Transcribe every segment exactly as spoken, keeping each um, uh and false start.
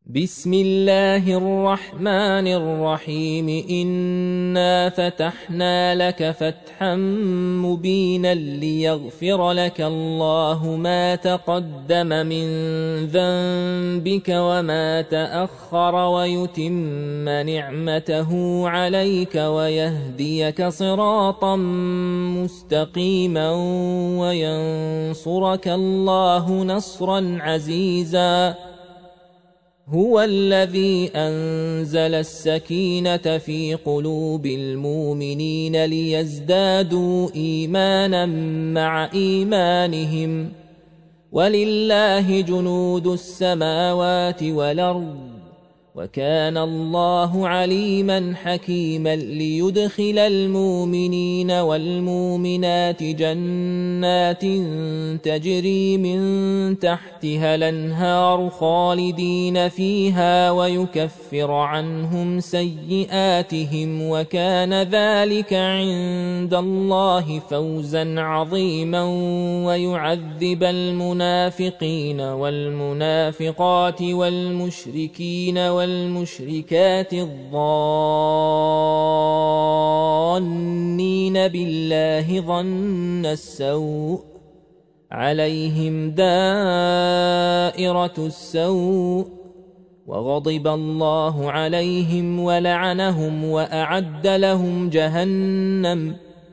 بسم الله الرحمن الرحيم إنا فتحنا لك فتحا مبينا ليغفر لك الله ما تقدم من ذنبك وما تأخر ويتم نعمته عليك ويهديك صراطا مستقيما وينصرك الله نصرا عزيزا. هو الذي أنزل السكينة في قلوب المؤمنين ليزدادوا إيمانا مع إيمانهم ولله جنود السماوات والأرض وكان الله عليما حكيما. ليدخل المؤمنين والمؤمنات جنات تجري من تحتها الأنهار خالدين فيها ويكفر عنهم سيئاتهم وكان ذلك عند الله فوزا عظيما. ويعذب المنافقين والمنافقات والمشركين والمشركات الظانين بالله ظن السوء عليهم دائرة السوء وغضب الله عليهم ولعنهم وأعد لهم جهنم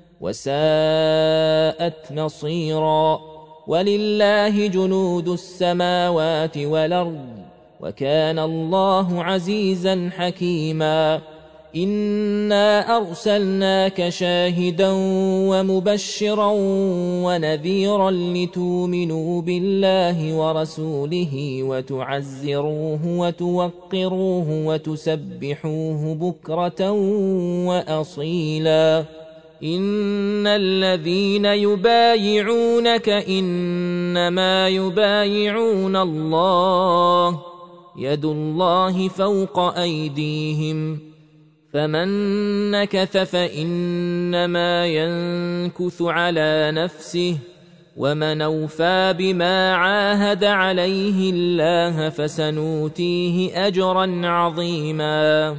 وساءت مصيرا. ولله جنود السماوات والأرض وكان الله عزيزا حكيما. إنا أرسلناك شاهدا ومبشرا ونذيرا لتؤمنوا بالله ورسوله وتعزروه وتوقروه وتسبحوه بكرة وأصيلا. إن الذين يبايعونك إنما يبايعون الله يد الله فوق أيديهم فمن نكث فإنما ينكث على نفسه ومن أوفى بما عاهد عليه الله فسنؤتيه أجرا عظيما.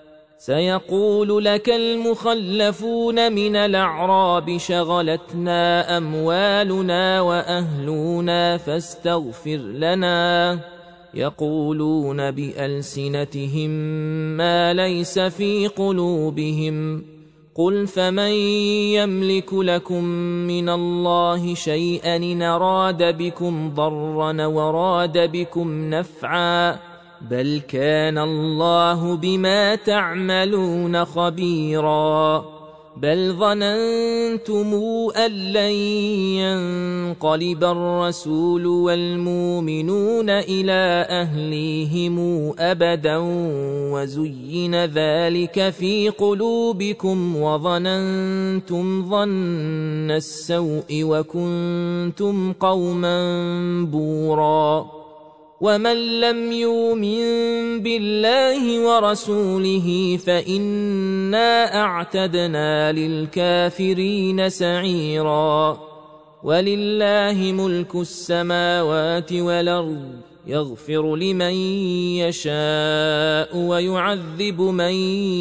سيقول لك المخلفون من الأعراب شغلتنا أموالنا وأهلنا فاستغفر لنا يقولون بألسنتهم ما ليس في قلوبهم قل فمن يملك لكم من الله شيئا إن أراد بكم ضرا وراد بكم نفعا بل كان الله بما تعملون خبيرا. بل ظننتم أن لن ينقلب الرسول والمؤمنون إلى أهليهم أبدا وزين ذلك في قلوبكم وظننتم ظن السوء وكنتم قوما بورا. ومن لم يؤمن بالله ورسوله فإنا أعتدنا للكافرين سعيرا. ولله ملك السماوات والأرض يغفر لمن يشاء ويعذب من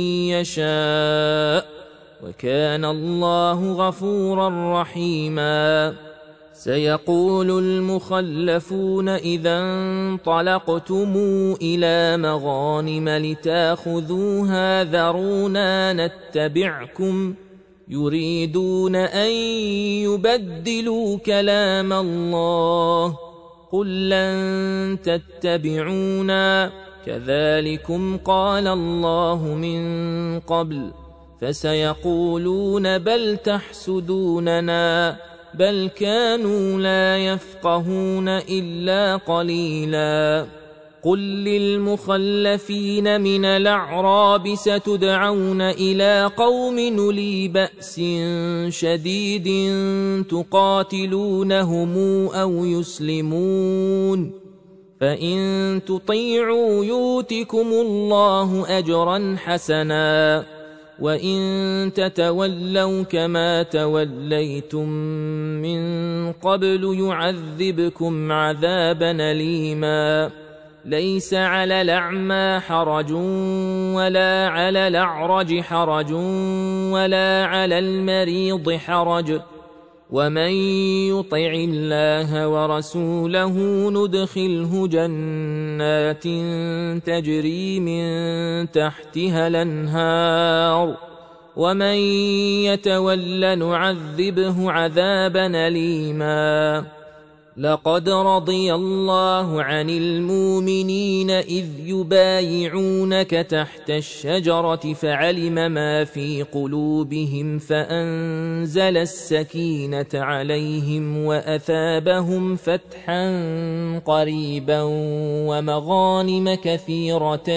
يشاء وكان الله غفورا رحيما. سيقول المخلفون إذا انطلقتم إلى مغانم لتاخذوها ذرونا نتبعكم يريدون أن يبدلوا كلام الله قل لن تتبعونا كذلكم قال الله من قبل فسيقولون بل تحسدوننا بل كانوا لا يفقهون إلا قليلا. قل للمخلفين من الأعراب ستدعون إلى قوم أولي بأس شديد تقاتلونهم أو يسلمون فإن تطيعوا يؤتكم الله أجرا حسنا وإن تتولوا كما توليتم من قبل يعذبكم عذابا أليما ليس على الأعمى حرج ولا على الأعرج حرج ولا على المريض حرج ومن يطع الله ورسوله ندخله جنات تجري من تحتها الأنهار ومن يتول نعذبه عذابا أليما. لقد رضي الله عن المؤمنين إذ يبايعونك تحت الشجرة فعلم ما في قلوبهم فأنزل السكينة عليهم وأثابهم فتحا قريبا ومغانم كثيرة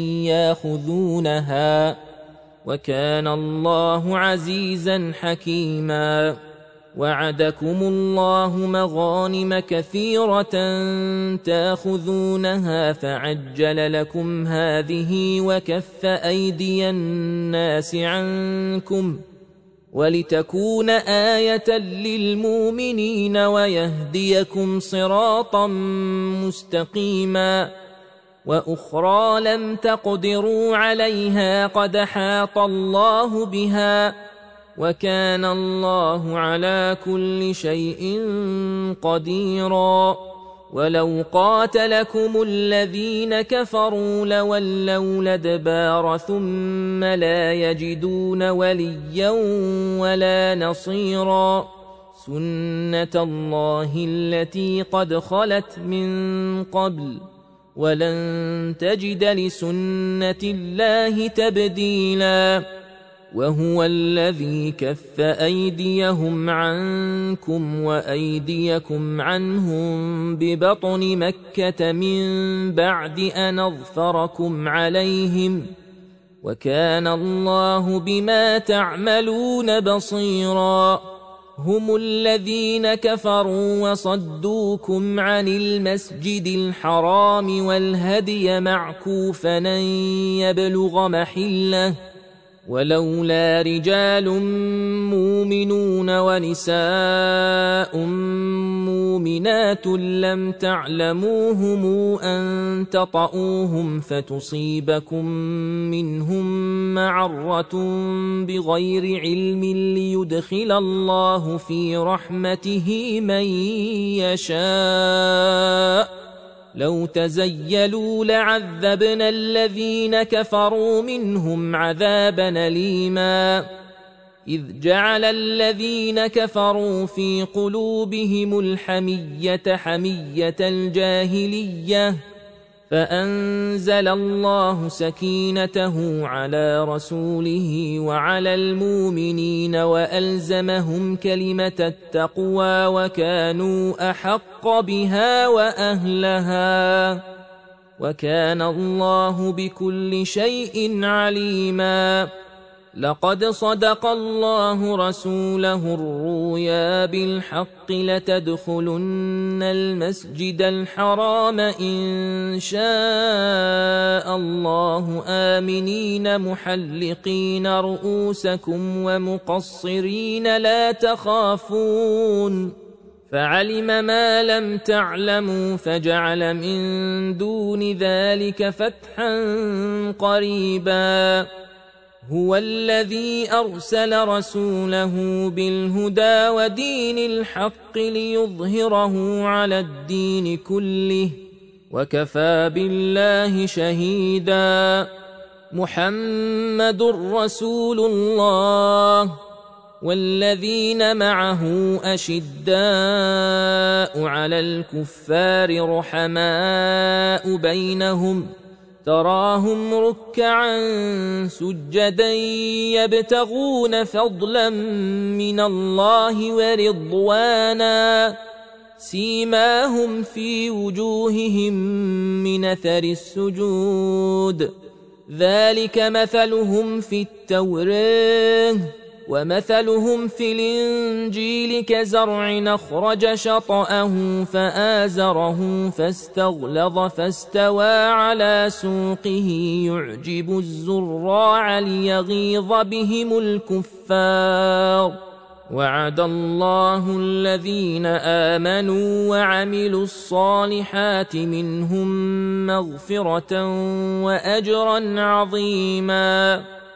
ياخذونها وكان الله عزيزا حكيما. وعدكم الله مغانم كثيرة تاخذونها فعجل لكم هذه وكف أيدي الناس عنكم ولتكون آية للمؤمنين ويهديكم صراطا مستقيما. وأخرى لم تقدروا عليها قد حاط الله بها وكان الله على كل شيء قديرا. ولو قاتلكم الذين كفروا لولوا الأدبار ثم لا يجدون وليا ولا نصيرا. سنة الله التي قد خلت من قبل ولن تجد لسنة الله تبديلا. وهو الذي كف أيديهم عنكم وأيديكم عنهم ببطن مكة من بعد أن أظفركم عليهم وكان الله بما تعملون بصيرا. هم الذين كفروا وصدوكم عن المسجد الحرام والهدي معكوفا أن يبلغ محله ولولا رجال مؤمنون ونساء مؤمنات لم تعلموهم أن تطؤوهم فتصيبكم منهم معرة بغير علم ليدخل الله في رحمته من يشاء. لو تزيلوا لعذبنا الذين كفروا منهم عذابا أليما. إذ جعل الذين كفروا في قلوبهم الحمية حمية الجاهلية فأنزل الله سكينته على رسوله وعلى المؤمنين وألزمهم كلمة التقوى وكانوا أحق بها وأهلها وكان الله بكل شيء عليما. لقد صدق الله رسوله الرؤيا بالحق لتدخلن المسجد الحرام إن شاء الله آمنين محلقين رؤوسكم ومقصرين لا تخافون فعلم ما لم تعلموا فجعل من دون ذلك فتحا قريبا. هو الذي أرسل رسوله بالهدى ودين الحق ليظهره على الدين كله وكفى بالله شهيدا. محمد رسول الله والذين معه أشداء على الكفار رحماء بينهم تراهم ركعا سجدا يبتغون فضلا من الله ورضوانا سيماهم في وجوههم من أثر السجود ذلك مثلهم في التوراة ومثلهم في الإنجيل كزرع أخرج شطأه فآزره فاستغلظ فاستوى على سوقه يعجب الزراع ليغيظ بهم الكفار وعد الله الذين آمنوا وعملوا الصالحات منهم مغفرة وأجرا عظيما.